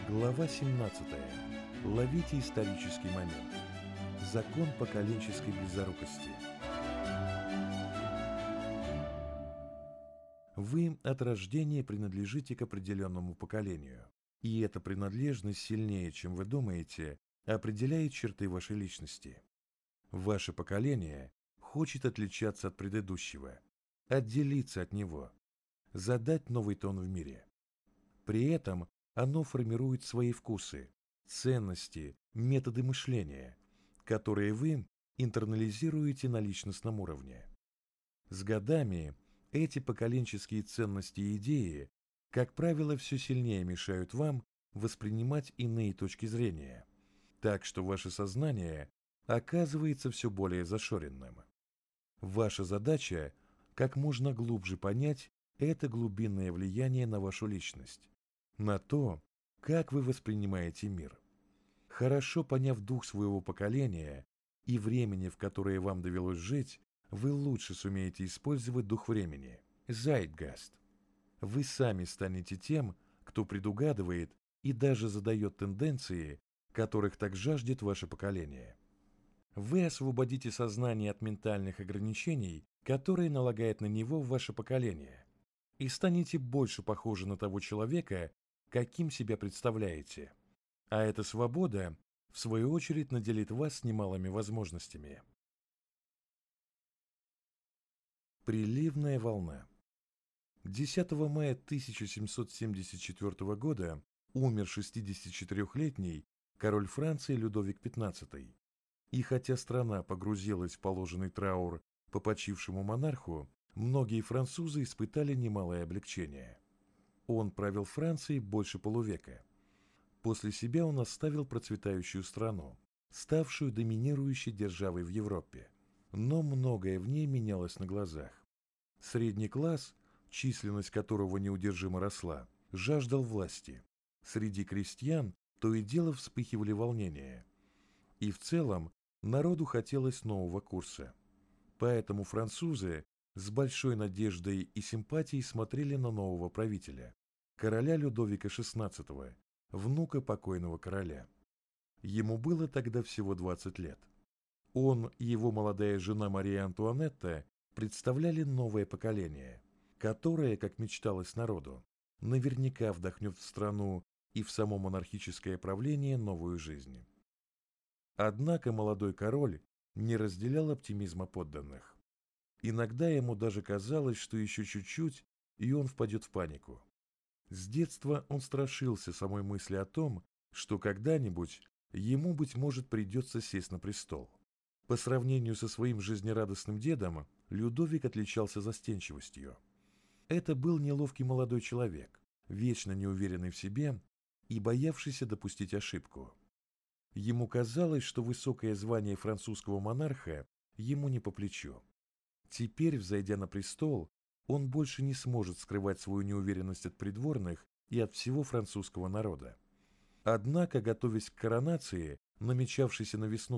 Глава 17. Ловите исторический момент. Закон поколенческой близорукости. Вы от рождения принадлежите к определенному поколению, и эта принадлежность сильнее, чем вы думаете, определяет черты вашей личности. Ваше поколение хочет отличаться от предыдущего, отделиться от него, задать новый тон в мире. При этом оно формирует свои вкусы, ценности, методы мышления, которые вы интернализируете на личностном уровне. С годами эти поколенческие ценности и идеи, как правило, все сильнее мешают вам воспринимать иные точки зрения, так что ваше сознание оказывается все более зашоренным. Ваша задача – как можно глубже понять это глубинное влияние на вашу личность, на то, как вы воспринимаете мир. Хорошо поняв дух своего поколения и времени, в которое вам довелось жить, вы лучше сумеете использовать дух времени – Zeitgeist. Вы сами станете тем, кто предугадывает и даже задает тенденции, которых так жаждет ваше поколение. Вы освободите сознание от ментальных ограничений, которые налагает на него ваше поколение, и станете больше похожи на того человека, каким себя представляете. А эта свобода, в свою очередь, наделит вас немалыми возможностями. Приливная волна. 10 мая 1774 года умер 64-летний король Франции Людовик XV. И хотя страна погрузилась в положенный траур по почившему монарху, многие французы испытали немалое облегчение. Он правил Францией больше полувека. После себя он оставил процветающую страну, ставшую доминирующей державой в Европе. Но многое в ней менялось на глазах. Средний класс, численность которого неудержимо росла, жаждал власти. Среди крестьян то и дело вспыхивали волнения. И в целом народу хотелось нового курса. Поэтому французы с большой надеждой и симпатией смотрели на нового правителя, короля Людовика XVI, внука покойного короля. Ему было тогда всего 20 лет. Он и его молодая жена Мария Антуанетта представляли новое поколение, которое, как мечталось народу, наверняка вдохнет в страну и в само монархическое правление новую жизнь. Однако молодой король не разделял оптимизма подданных. Иногда ему даже казалось, что еще чуть-чуть, и он впадет в панику. С детства он страшился самой мысли о том, что когда-нибудь ему, быть может, придется сесть на престол. По сравнению со своим жизнерадостным дедом, Людовик отличался застенчивостью. Это был неловкий молодой человек, вечно неуверенный в себе и боявшийся допустить ошибку. Ему казалось, что высокое звание французского монарха ему не по плечу. Теперь, взойдя на престол, он больше не сможет скрывать свою неуверенность от придворных и от всего французского народа. Однако, готовясь к коронации, намечавшейся на весну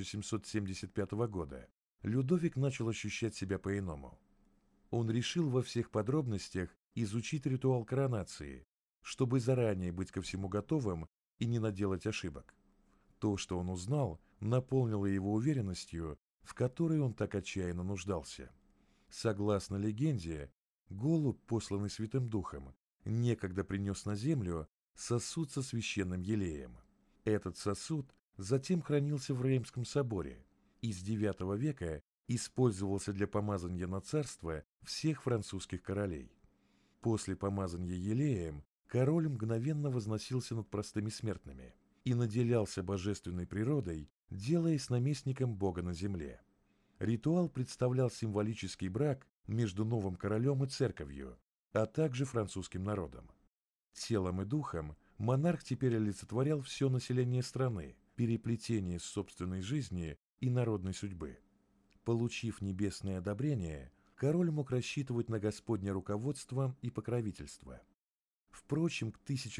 1775 года, Людовик начал ощущать себя по-иному. Он решил во всех подробностях изучить ритуал коронации, чтобы заранее быть ко всему готовым и не наделать ошибок. То, что он узнал, наполнило его уверенностью, в которой он так отчаянно нуждался. Согласно легенде, голубь, посланный Святым Духом, некогда принес на землю сосуд со священным елеем. Этот сосуд затем хранился в Реймском соборе и с IX века использовался для помазания на царство всех французских королей. После помазания елеем король мгновенно возносился над простыми смертными и наделялся божественной природой, делаясь наместником Бога на земле. Ритуал представлял символический брак между новым королем и церковью, а также французским народом. Телом и духом монарх теперь олицетворял все население страны, переплетение собственной жизни и народной судьбы. Получив небесное одобрение, король мог рассчитывать на Господне руководство и покровительство. Впрочем, к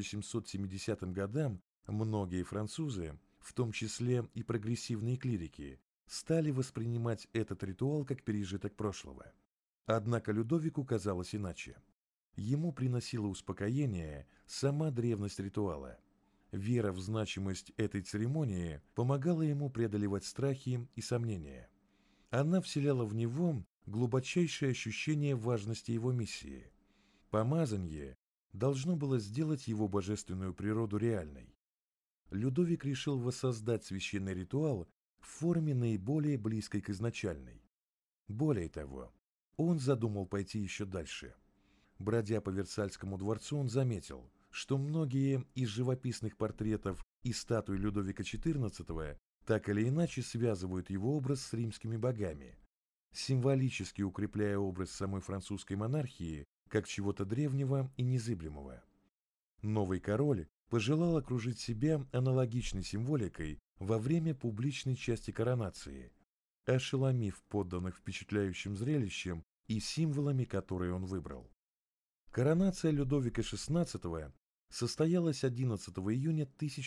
1770 годам многие французы, в том числе и прогрессивные клирики, стали воспринимать этот ритуал как пережиток прошлого. Однако Людовику казалось иначе. Ему приносила успокоение сама древность ритуала. Вера в значимость этой церемонии помогала ему преодолевать страхи и сомнения. Она вселяла в него глубочайшее ощущение важности его миссии. Помазание должно было сделать его божественную природу реальной. Людовик решил воссоздать священный ритуал в форме наиболее близкой к изначальной. Более того, он задумал пойти еще дальше. Бродя по Версальскому дворцу, он заметил, что многие из живописных портретов и статуй Людовика XIV так или иначе связывают его образ с римскими богами, символически укрепляя образ самой французской монархии как чего-то древнего и незыблемого. Новый король пожелал окружить себя аналогичной символикой во время публичной части коронации, ошеломив подданных впечатляющим зрелищем и символами, которые он выбрал. Коронация Людовика XVI состоялась 11 июня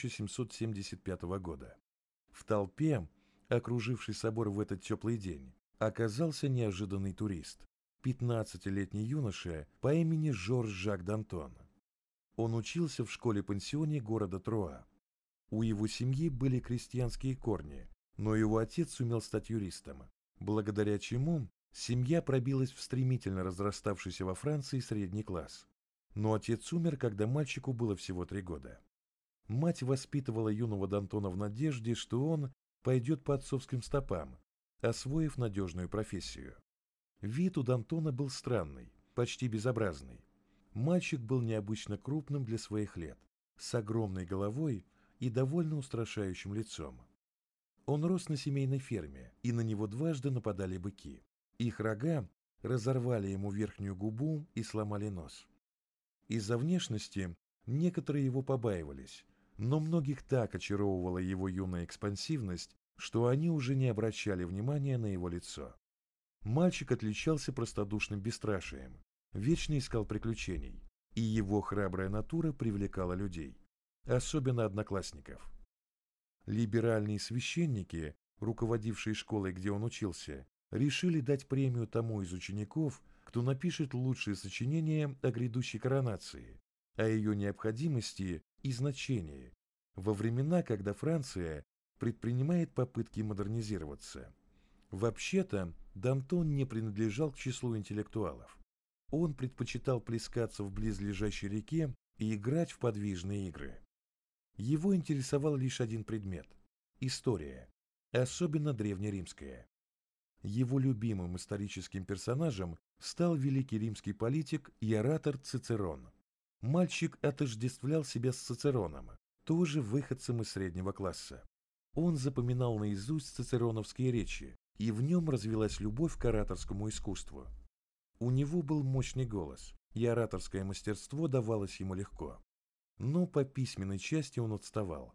1775 года. В толпе, окружившей собор в этот теплый день, оказался неожиданный турист, 15-летний юноша по имени Жорж-Жак Д'Антон. Он учился в школе-пансионе города Труа. У его семьи были крестьянские корни, но его отец сумел стать юристом, благодаря чему семья пробилась в стремительно разраставшийся во Франции средний класс. Но отец умер, когда мальчику было всего 3 года. Мать воспитывала юного Д'Антона в надежде, что он пойдет по отцовским стопам, освоив надежную профессию. Вид у Д'Антона был странный, почти безобразный. Мальчик был необычно крупным для своих лет, с огромной головой и довольно устрашающим лицом. Он рос на семейной ферме, и на него дважды нападали быки. Их рога разорвали ему верхнюю губу и сломали нос. Из-за внешности некоторые его побаивались, но многих так очаровывала его юная экспансивность, что они уже не обращали внимания на его лицо. Мальчик отличался простодушным бесстрашием, вечно искал приключений, и его храбрая натура привлекала людей, особенно одноклассников. Либеральные священники, руководившие школой, где он учился, решили дать премию тому из учеников, кто напишет лучшие сочинения о грядущей коронации, о ее необходимости и значении во времена, когда Франция предпринимает попытки модернизироваться. Вообще-то, Д'Антон не принадлежал к числу интеллектуалов. Он предпочитал плескаться в близлежащей реке и играть в подвижные игры. Его интересовал лишь один предмет – история, особенно древнеримская. Его любимым историческим персонажем стал великий римский политик и оратор Цицерон. Мальчик отождествлял себя с Цицероном, тоже выходцем из среднего класса. Он запоминал наизусть цицероновские речи, и в нем развилась любовь к ораторскому искусству. У него был мощный голос, и ораторское мастерство давалось ему легко. Но по письменной части он отставал.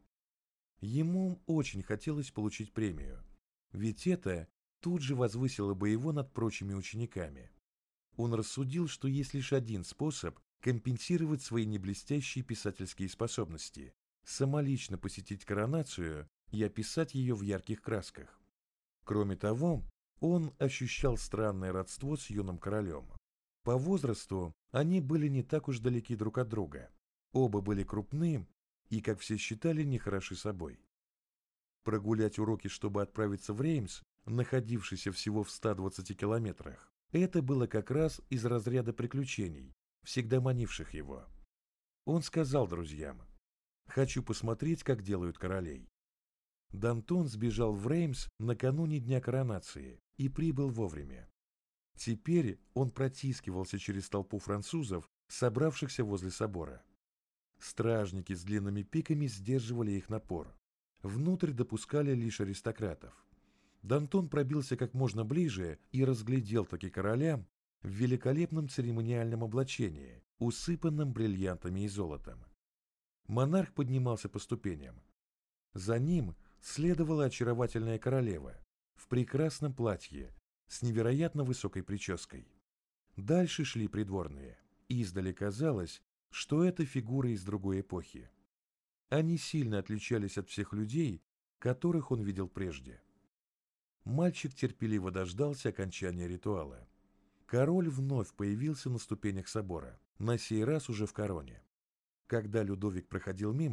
Ему очень хотелось получить премию, ведь это тут же возвысило бы его над прочими учениками. Он рассудил, что есть лишь один способ компенсировать свои неблестящие писательские способности – самолично посетить коронацию и описать ее в ярких красках. Кроме того, он ощущал странное родство с юным королем. По возрасту они были не так уж далеки друг от друга. Оба были крупны и, как все считали, нехороши собой. Прогулять уроки, чтобы отправиться в Реймс, находившийся всего в 120 километрах, это было как раз из разряда приключений, всегда манивших его. Он сказал друзьям: «Хочу посмотреть, как делают королей». Д'Антон сбежал в Реймс накануне дня коронации и прибыл вовремя. Теперь он протискивался через толпу французов, собравшихся возле собора. Стражники с длинными пиками сдерживали их напор. Внутрь допускали лишь аристократов. Д'Антон пробился как можно ближе и разглядел таки короля в великолепном церемониальном облачении, усыпанном бриллиантами и золотом. Монарх поднимался по ступеням. За ним следовала очаровательная королева в прекрасном платье с невероятно высокой прической. Дальше шли придворные. Издали казалось, что это фигуры из другой эпохи. Они сильно отличались от всех людей, которых он видел прежде. Мальчик терпеливо дождался окончания ритуала. Король вновь появился на ступенях собора, на сей раз уже в короне. Когда Людовик проходил мимо,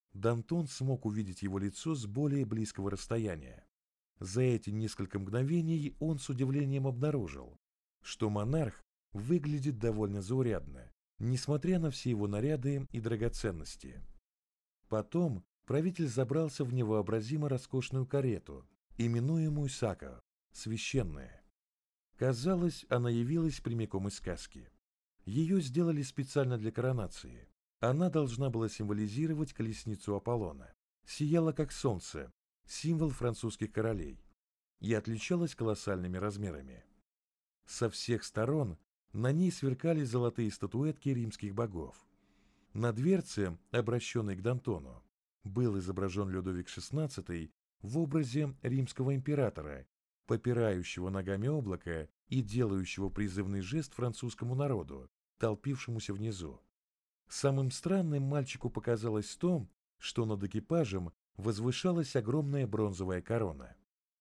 Д'Антон смог увидеть его лицо с более близкого расстояния. За эти несколько мгновений он с удивлением обнаружил, что монарх выглядит довольно заурядно, несмотря на все его наряды и драгоценности. Потом правитель забрался в невообразимо роскошную карету, именуемую сако, священная. Казалось, она явилась прямиком из сказки. Ее сделали специально для коронации. Она должна была символизировать колесницу Аполлона. Сияла как солнце, символ французских королей, и отличалась колоссальными размерами. Со всех сторон на ней сверкали золотые статуэтки римских богов. На дверце, обращенной к Д'Антону, был изображен Людовик XVI в образе римского императора, попирающего ногами облако и делающего призывный жест французскому народу, толпившемуся внизу. Самым странным мальчику показалось то, что над экипажем возвышалась огромная бронзовая корона.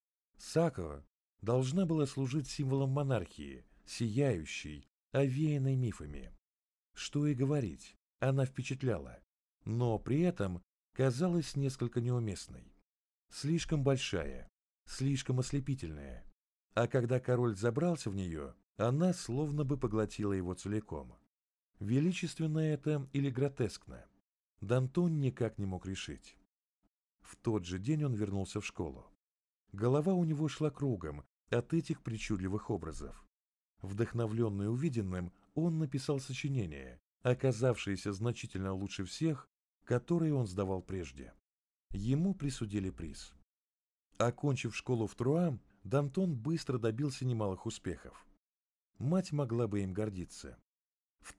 Сако должна была служить символом монархии, сияющей, овеянной мифами. Что и говорить, она впечатляла, но при этом казалась несколько неуместной. Слишком большая, слишком ослепительная. А когда король забрался в нее, она словно бы поглотила его целиком. Величественно это или гротескно? Д'Антон никак не мог решить. В тот же день он вернулся в школу. Голова у него шла кругом от этих причудливых образов. Вдохновленный увиденным, он написал сочинение, оказавшееся значительно лучше всех, которые он сдавал прежде. Ему присудили приз. Окончив школу в Труа, Д'Антон быстро добился немалых успехов. Мать могла бы им гордиться. В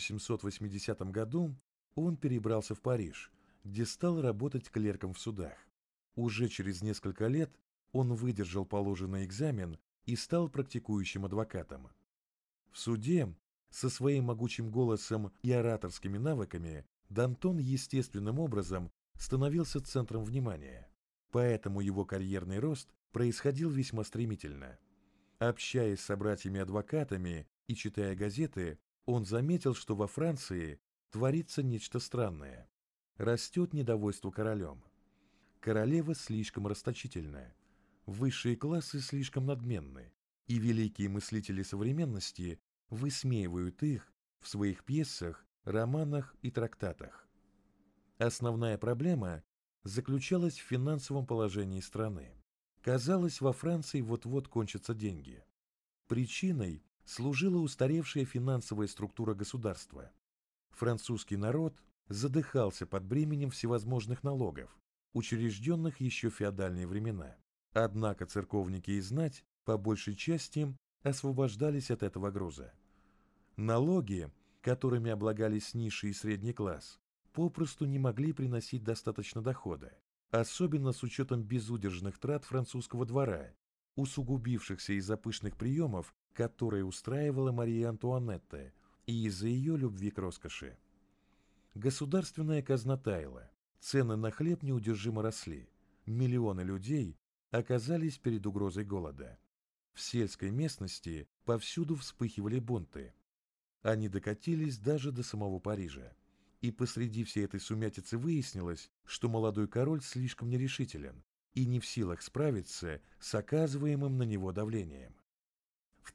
1780 году он перебрался в Париж, где стал работать клерком в судах. Уже через несколько лет он выдержал положенный экзамен и стал практикующим адвокатом. В суде со своим могучим голосом и ораторскими навыками Д'Антон естественным образом становился центром внимания, поэтому его карьерный рост происходил весьма стремительно. Общаясь с собратьями-адвокатами и читая газеты, он заметил, что во Франции творится нечто странное. Растет недовольство королем. Королева слишком расточительная, высшие классы слишком надменны, и великие мыслители современности высмеивают их в своих пьесах, романах и трактатах. Основная проблема заключалась в финансовом положении страны. Казалось, во Франции вот-вот кончатся деньги. Причиной служила устаревшая финансовая структура государства. Французский народ задыхался под бременем всевозможных налогов, учрежденных еще в феодальные времена. Однако церковники и знать, по большей части, освобождались от этого груза. Налоги, которыми облагались низший и средний класс, попросту не могли приносить достаточно дохода, особенно с учетом безудержных трат французского двора, усугубившихся из-за пышных приемов, которые устраивала Мария Антуанетта, и из-за ее любви к роскоши. Государственная казна таяла, цены на хлеб неудержимо росли, миллионы людей оказались перед угрозой голода. В сельской местности повсюду вспыхивали бунты. Они докатились даже до самого Парижа. И посреди всей этой сумятицы выяснилось, что молодой король слишком нерешителен и не в силах справиться с оказываемым на него давлением. В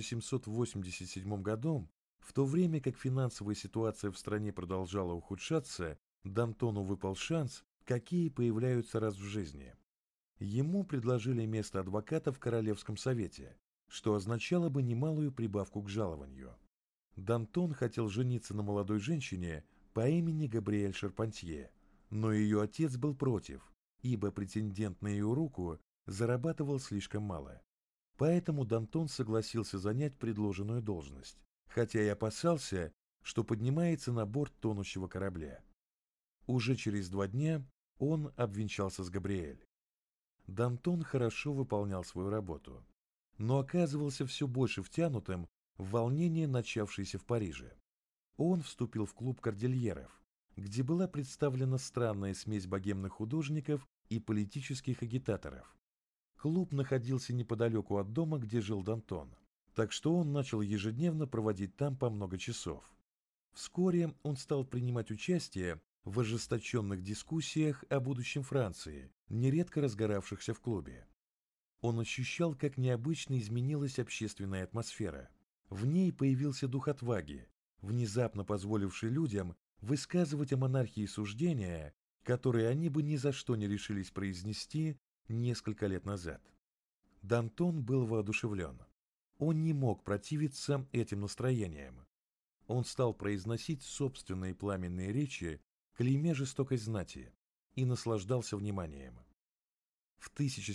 1787 году, в то время как финансовая ситуация в стране продолжала ухудшаться, Д'Антону выпал шанс, какие появляются раз в жизни. Ему предложили место адвоката в Королевском совете, что означало бы немалую прибавку к жалованию. Д'Антон хотел жениться на молодой женщине по имени Габриэль Шарпантье, но ее отец был против, ибо претендент на ее руку зарабатывал слишком мало. Поэтому Д'Антон согласился занять предложенную должность, хотя и опасался, что поднимается на борт тонущего корабля. Уже через 2 дня он обвенчался с Габриэль. Д'Антон хорошо выполнял свою работу, но оказывался все больше втянутым в волнение, начавшееся в Париже. Он вступил в клуб кордильеров, где была представлена странная смесь богемных художников и политических агитаторов. Клуб находился неподалеку от дома, где жил Д'Антон, так что он начал ежедневно проводить там по много часов. Вскоре он стал принимать участие в ожесточенных дискуссиях о будущем Франции, нередко разгоравшихся в клубе. Он ощущал, как необычно изменилась общественная атмосфера. В ней появился дух отваги, внезапно позволивший людям высказывать о монархии суждения, которые они бы ни за что не решились произнести несколько лет назад. Д'Антон был воодушевлен. Он не мог противиться этим настроениям. Он стал произносить собственные пламенные речи, клеймя жестокой знати, и наслаждался вниманием. В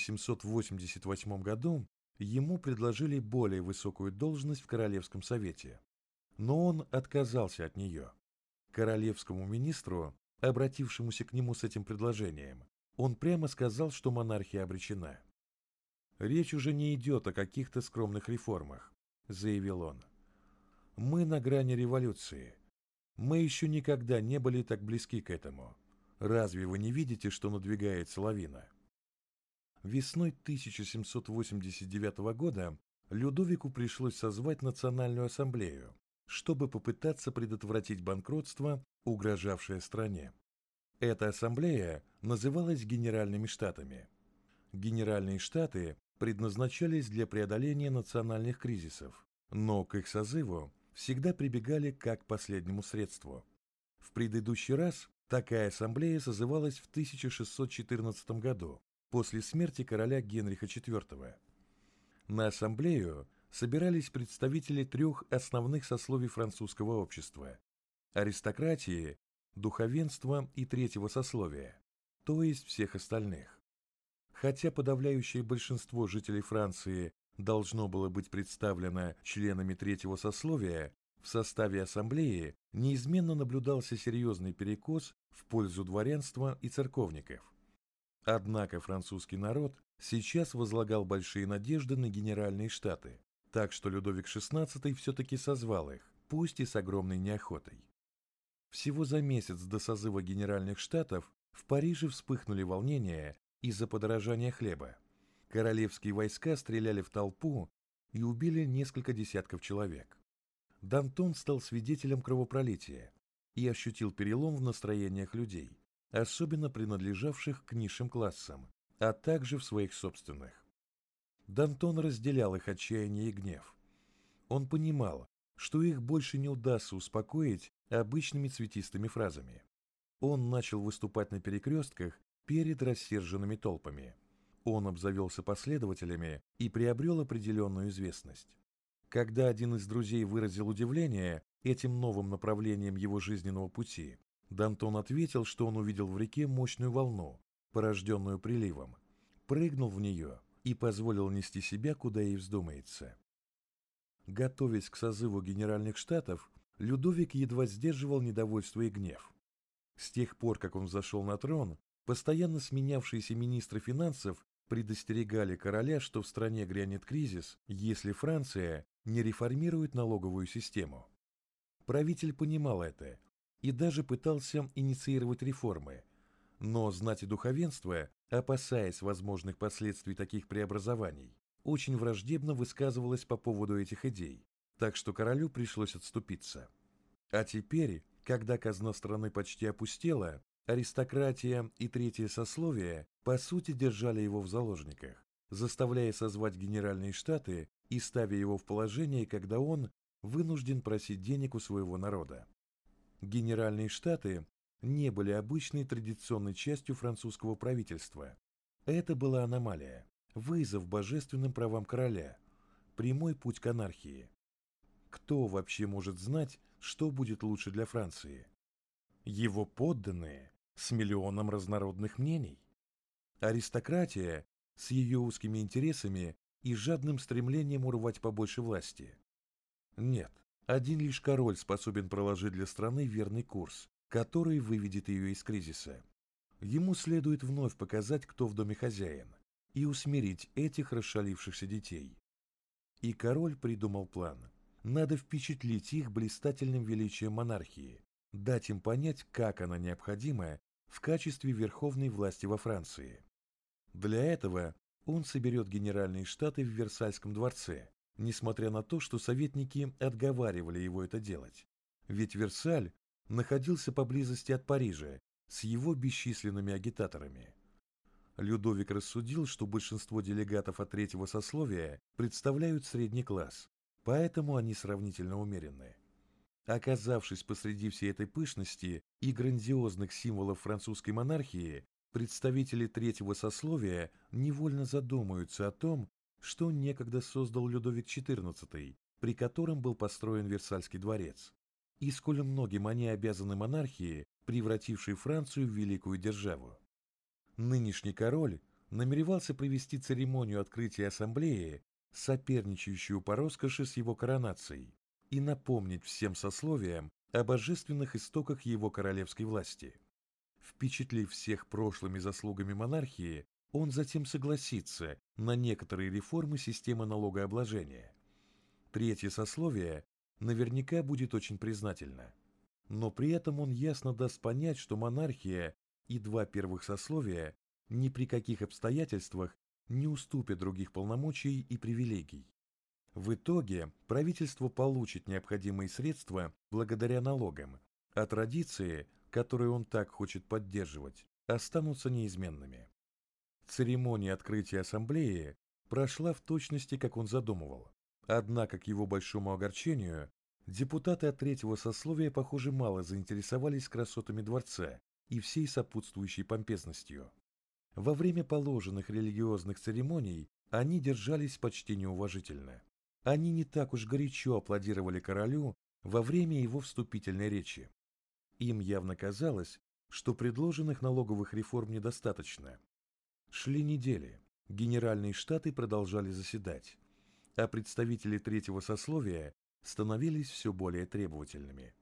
1788 году ему предложили более высокую должность в Королевском совете, но он отказался от нее. Королевскому министру, обратившемуся к нему с этим предложением, он прямо сказал, что монархия обречена. «Речь уже не идет о каких-то скромных реформах», — заявил он. «Мы на грани революции. Мы еще никогда не были так близки к этому. Разве вы не видите, что надвигается лавина?» Весной 1789 года Людовику пришлось созвать Национальную ассамблею, чтобы попытаться предотвратить банкротство, угрожавшее стране. Эта ассамблея называлась Генеральными Штатами. Генеральные Штаты предназначались для преодоления национальных кризисов, но к их созыву всегда прибегали как к последнему средству. В предыдущий раз такая ассамблея созывалась в 1614 году, после смерти короля Генриха IV. На ассамблею собирались представители трех основных сословий французского общества – аристократии, духовенства и третьего сословия, то есть всех остальных. Хотя подавляющее большинство жителей Франции должно было быть представлено членами третьего сословия, в составе ассамблеи неизменно наблюдался серьезный перекос в пользу дворянства и церковников. Однако французский народ сейчас возлагал большие надежды на Генеральные Штаты, так что Людовик XVI все-таки созвал их, пусть и с огромной неохотой. Всего за месяц до созыва Генеральных Штатов в Париже вспыхнули волнения из-за подорожания хлеба. Королевские войска стреляли в толпу и убили несколько десятков человек. Д'Антон стал свидетелем кровопролития и ощутил перелом в настроениях людей, особенно принадлежавших к низшим классам, а также в своих собственных. Д'Антон разделял их отчаяние и гнев. Он понимал, что их больше не удастся успокоить обычными цветистыми фразами. Он начал выступать на перекрестках перед рассерженными толпами. Он обзавелся последователями и приобрел определенную известность. Когда один из друзей выразил удивление этим новым направлением его жизненного пути, Д'Антон ответил, что он увидел в реке мощную волну, порожденную приливом, прыгнул в нее и позволил нести себя, куда ей вздумается. Готовясь к созыву Генеральных Штатов, Людовик едва сдерживал недовольство и гнев. С тех пор, как он взошел на трон, постоянно сменявшиеся министры финансов предостерегали короля, что в стране грянет кризис, если Франция не реформирует налоговую систему. Правитель понимал это и даже пытался инициировать реформы, но знать и духовенство, опасаясь возможных последствий таких преобразований, очень враждебно высказывалось по поводу этих идей, так что королю пришлось отступиться. А теперь, когда казна страны почти опустела, аристократия и третье сословие по сути держали его в заложниках, заставляя созвать Генеральные Штаты и ставя его в положение, когда он вынужден просить денег у своего народа. Генеральные Штаты не были обычной традиционной частью французского правительства. Это была аномалия, вызов божественным правам короля, прямой путь к анархии. Кто вообще может знать, что будет лучше для Франции? Его подданные с миллионом разнородных мнений? Аристократия с ее узкими интересами и жадным стремлением урвать побольше власти? Нет, один лишь король способен проложить для страны верный курс, который выведет ее из кризиса. Ему следует вновь показать, кто в доме хозяин, и усмирить этих расшалившихся детей. И король придумал план. Надо впечатлить их блистательным величием монархии, дать им понять, как она необходима в качестве верховной власти во Франции. Для этого он соберет Генеральные Штаты в Версальском дворце, несмотря на то, что советники отговаривали его это делать. Ведь Версаль находился поблизости от Парижа с его бесчисленными агитаторами. Людовик рассудил, что большинство делегатов от третьего сословия представляют средний класс, поэтому они сравнительно умеренны. Оказавшись посреди всей этой пышности и грандиозных символов французской монархии, представители третьего сословия невольно задумаются о том, что некогда создал Людовик XIV, при котором был построен Версальский дворец, и сколь многим они обязаны монархии, превратившей Францию в великую державу. Нынешний король намеревался провести церемонию открытия ассамблеи, соперничающую по роскоши с его коронацией, и напомнить всем сословиям о божественных истоках его королевской власти. Впечатлив всех прошлыми заслугами монархии, он затем согласится на некоторые реформы системы налогообложения. Третье сословие наверняка будет очень признательно. Но при этом он ясно даст понять, что монархия и два первых сословия ни при каких обстоятельствах не уступят других полномочий и привилегий. В итоге правительство получит необходимые средства благодаря налогам, а традиции, которые он так хочет поддерживать, останутся неизменными. Церемония открытия ассамблеи прошла в точности, как он задумывал. Однако, к его большому огорчению, депутаты от третьего сословия, похоже, мало заинтересовались красотами дворца и всей сопутствующей помпезностью. Во время положенных религиозных церемоний они держались почти неуважительно. Они не так уж горячо аплодировали королю во время его вступительной речи. Им явно казалось, что предложенных налоговых реформ недостаточно. Шли недели, генеральные штаты продолжали заседать, а представители третьего сословия становились все более требовательными.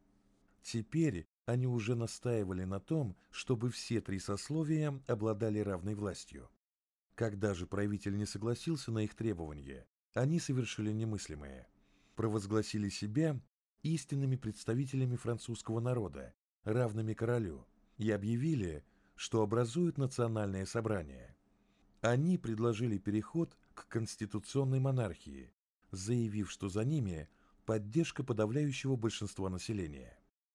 Теперь они уже настаивали на том, чтобы все три сословия обладали равной властью. Когда же правитель не согласился на их требования, они совершили немыслимое. Провозгласили себя истинными представителями французского народа, равными королю, и объявили, что образуют национальное собрание. Они предложили переход к конституционной монархии, заявив, что за ними поддержка подавляющего большинства населения.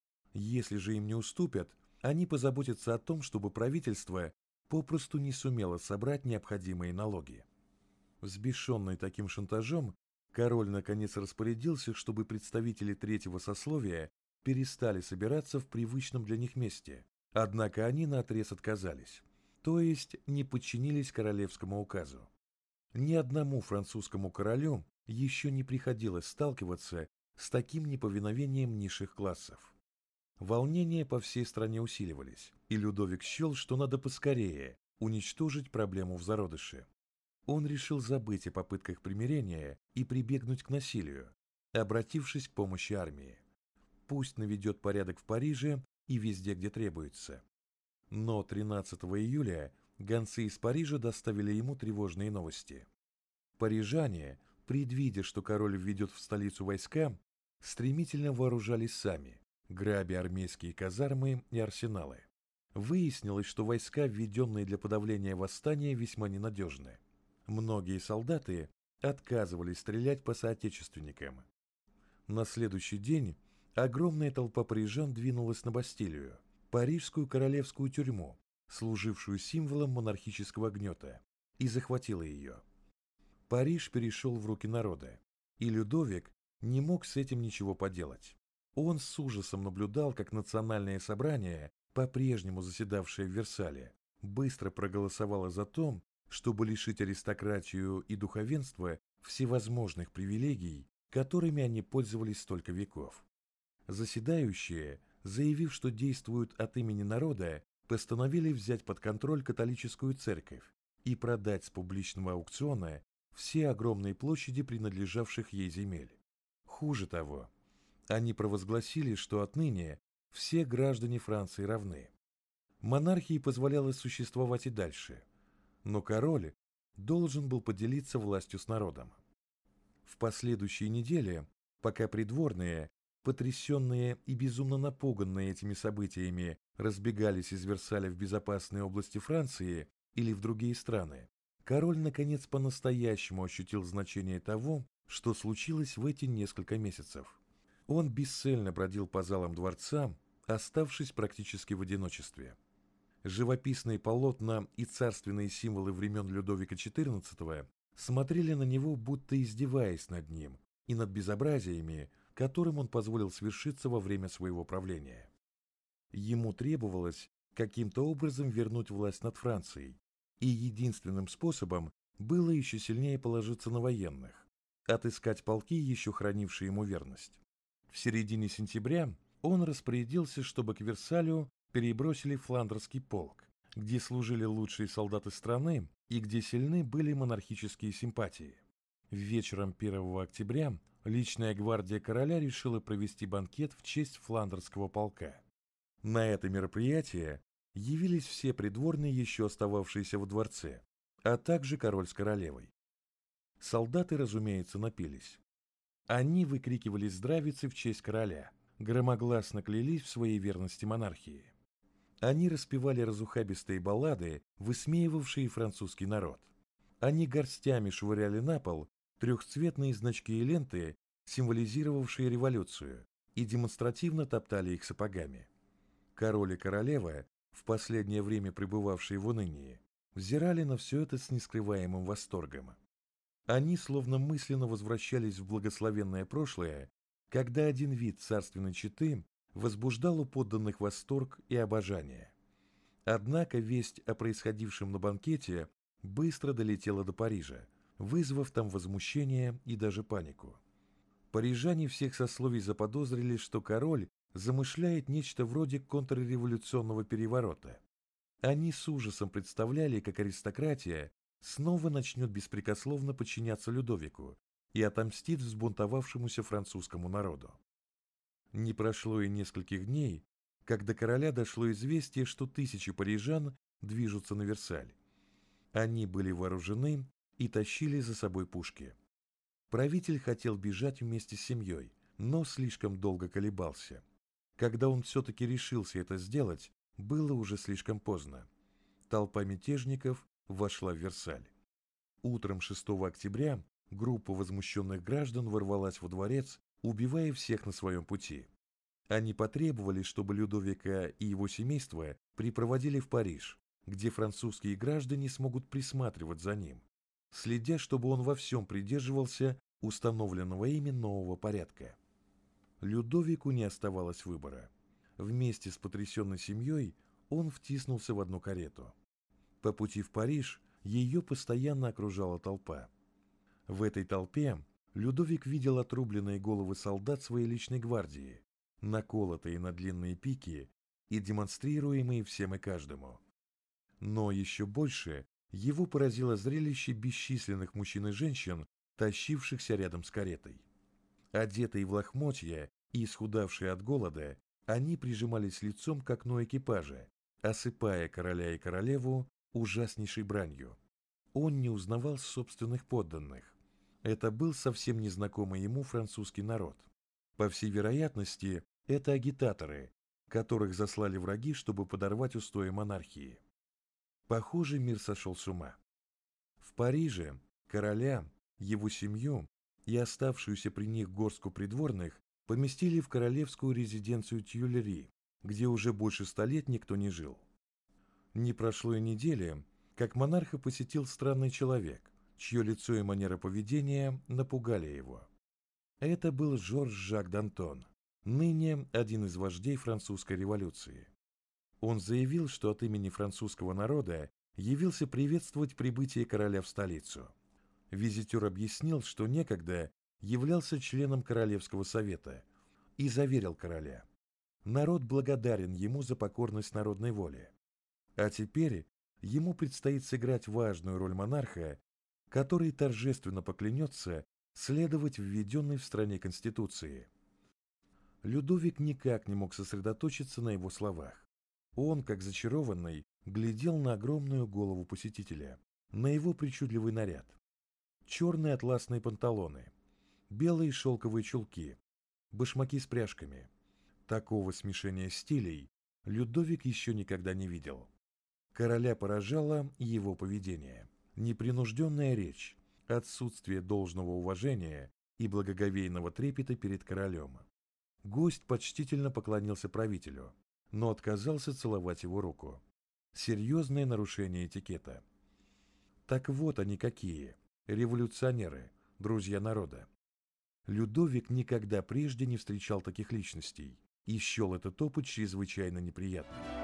Если же им не уступят, они позаботятся о том, чтобы правительство попросту не сумело собрать необходимые налоги. Взбешенный таким шантажом, король наконец распорядился, чтобы представители третьего сословия перестали собираться в привычном для них месте, однако они наотрез отказались, то есть не подчинились королевскому указу. Ни одному французскому королю еще не приходилось сталкиваться с таким неповиновением низших классов. Волнения по всей стране усиливались, и Людовик счел, что надо поскорее уничтожить проблему в зародыше. Он решил забыть о попытках примирения и прибегнуть к насилию, обратившись к помощи армии. Пусть наведет порядок в Париже и везде, где требуется. Но 13 июля гонцы из Парижа доставили ему тревожные новости. Парижане, предвидя, что король введет в столицу войска, стремительно вооружались сами, грабя армейские казармы и арсеналы. Выяснилось, что войска, введенные для подавления восстания, весьма ненадежны. Многие солдаты отказывались стрелять по соотечественникам. На следующий день огромная толпа парижан двинулась на Бастилию, парижскую королевскую тюрьму, служившую символом монархического гнета, и захватила ее. Париж перешел в руки народа, и Людовик не мог с этим ничего поделать. Он с ужасом наблюдал, как национальное собрание, по-прежнему заседавшее в Версале, быстро проголосовало за то, чтобы лишить аристократию и духовенство всевозможных привилегий, которыми они пользовались столько веков. Заседающие, заявив, что действуют от имени народа, постановили взять под контроль католическую церковь и продать с публичного аукциона все огромные площади принадлежавших ей земель. Хуже того, они провозгласили, что отныне все граждане Франции равны. Монархии позволялось существовать и дальше, но король должен был поделиться властью с народом. В последующие недели, пока придворные, потрясенные и безумно напуганные этими событиями, разбегались из Версаля в безопасные области Франции или в другие страны, король наконец по-настоящему ощутил значение того, что случилось в эти несколько месяцев. Он бесцельно бродил по залам дворца, оставшись практически в одиночестве. Живописные полотна и царственные символы времен Людовика XIV смотрели на него, будто издеваясь над ним и над безобразиями, которым он позволил свершиться во время своего правления. Ему требовалось каким-то образом вернуть власть над Францией, и единственным способом было еще сильнее положиться на военных, отыскать полки, еще хранившие ему верность. В середине сентября он распорядился, чтобы к Версалю перебросили фландерский полк, где служили лучшие солдаты страны и где сильны были монархические симпатии. Вечером 1 октября личная гвардия короля решила провести банкет в честь фландерского полка. На это мероприятие явились все придворные, еще остававшиеся во дворце, а также король с королевой. Солдаты, разумеется, напились. Они выкрикивали здравицы в честь короля, громогласно клялись в своей верности монархии. Они распевали разухабистые баллады, высмеивавшие французский народ. Они горстями швыряли на пол трехцветные значки и ленты, символизировавшие революцию, и демонстративно топтали их сапогами. Король и королева, в последнее время пребывавшие в унынии, взирали на все это с нескрываемым восторгом. Они словно мысленно возвращались в благословенное прошлое, когда один вид царственной четы возбуждал у подданных восторг и обожание. Однако весть о происходившем на банкете быстро долетела до Парижа, вызвав там возмущение и даже панику. Парижане всех сословий заподозрили, что король замышляет нечто вроде контрреволюционного переворота. Они с ужасом представляли, как аристократия снова начнет беспрекословно подчиняться Людовику и отомстит взбунтовавшемуся французскому народу. Не прошло и нескольких дней, как до короля дошло известие, что тысячи парижан движутся на Версаль. Они были вооружены и тащили за собой пушки. Правитель хотел бежать вместе с семьей, но слишком долго колебался. Когда он все-таки решился это сделать, было уже слишком поздно. Толпа мятежников вошла в Версаль. Утром 6 октября группа возмущенных граждан ворвалась во дворец, убивая всех на своем пути. Они потребовали, чтобы Людовика и его семейство припроводили в Париж, где французские граждане смогут присматривать за ним, следя, чтобы он во всем придерживался установленного ими нового порядка. Людовику не оставалось выбора. Вместе с потрясенной семьей он втиснулся в одну карету. По пути в Париж ее постоянно окружала толпа. В этой толпе Людовик видел отрубленные головы солдат своей личной гвардии, наколотые на длинные пики и демонстрируемые всем и каждому. Но еще больше его поразило зрелище бесчисленных мужчин и женщин, тащившихся рядом с каретой. Одетые в лохмотья и исхудавшие от голода, они прижимались лицом к окну экипажа, осыпая короля и королеву ужаснейшей бранью. Он не узнавал собственных подданных. Это был совсем незнакомый ему французский народ. По всей вероятности, это агитаторы, которых заслали враги, чтобы подорвать устои монархии. Похоже, мир сошел с ума. В Париже короля, его семью и оставшуюся при них горстку придворных поместили в королевскую резиденцию Тюильри, где уже больше 100 лет никто не жил. Не прошло и недели, как монарха посетил странный человек, чье лицо и манера поведения напугали его. Это был Жорж-Жак Д'Антон, ныне один из вождей французской революции. Он заявил, что от имени французского народа явился приветствовать прибытие короля в столицу. Визитер объяснил, что некогда являлся членом Королевского совета и заверил короля: народ благодарен ему за покорность народной воле, а теперь ему предстоит сыграть важную роль монарха, который торжественно поклянется следовать введенной в стране Конституции. Людовик никак не мог сосредоточиться на его словах. Он, как зачарованный, глядел на огромную голову посетителя, на его причудливый наряд. Черные атласные панталоны, белые шелковые чулки, башмаки с пряжками. Такого смешения стилей Людовик еще никогда не видел. Короля поражало его поведение, непринужденная речь, отсутствие должного уважения и благоговейного трепета перед королем. Гость почтительно поклонился правителю, но отказался целовать его руку. Серьезное нарушение этикета. Так вот они какие, революционеры, друзья народа. Людовик никогда прежде не встречал таких личностей и счел этот опыт чрезвычайно неприятным.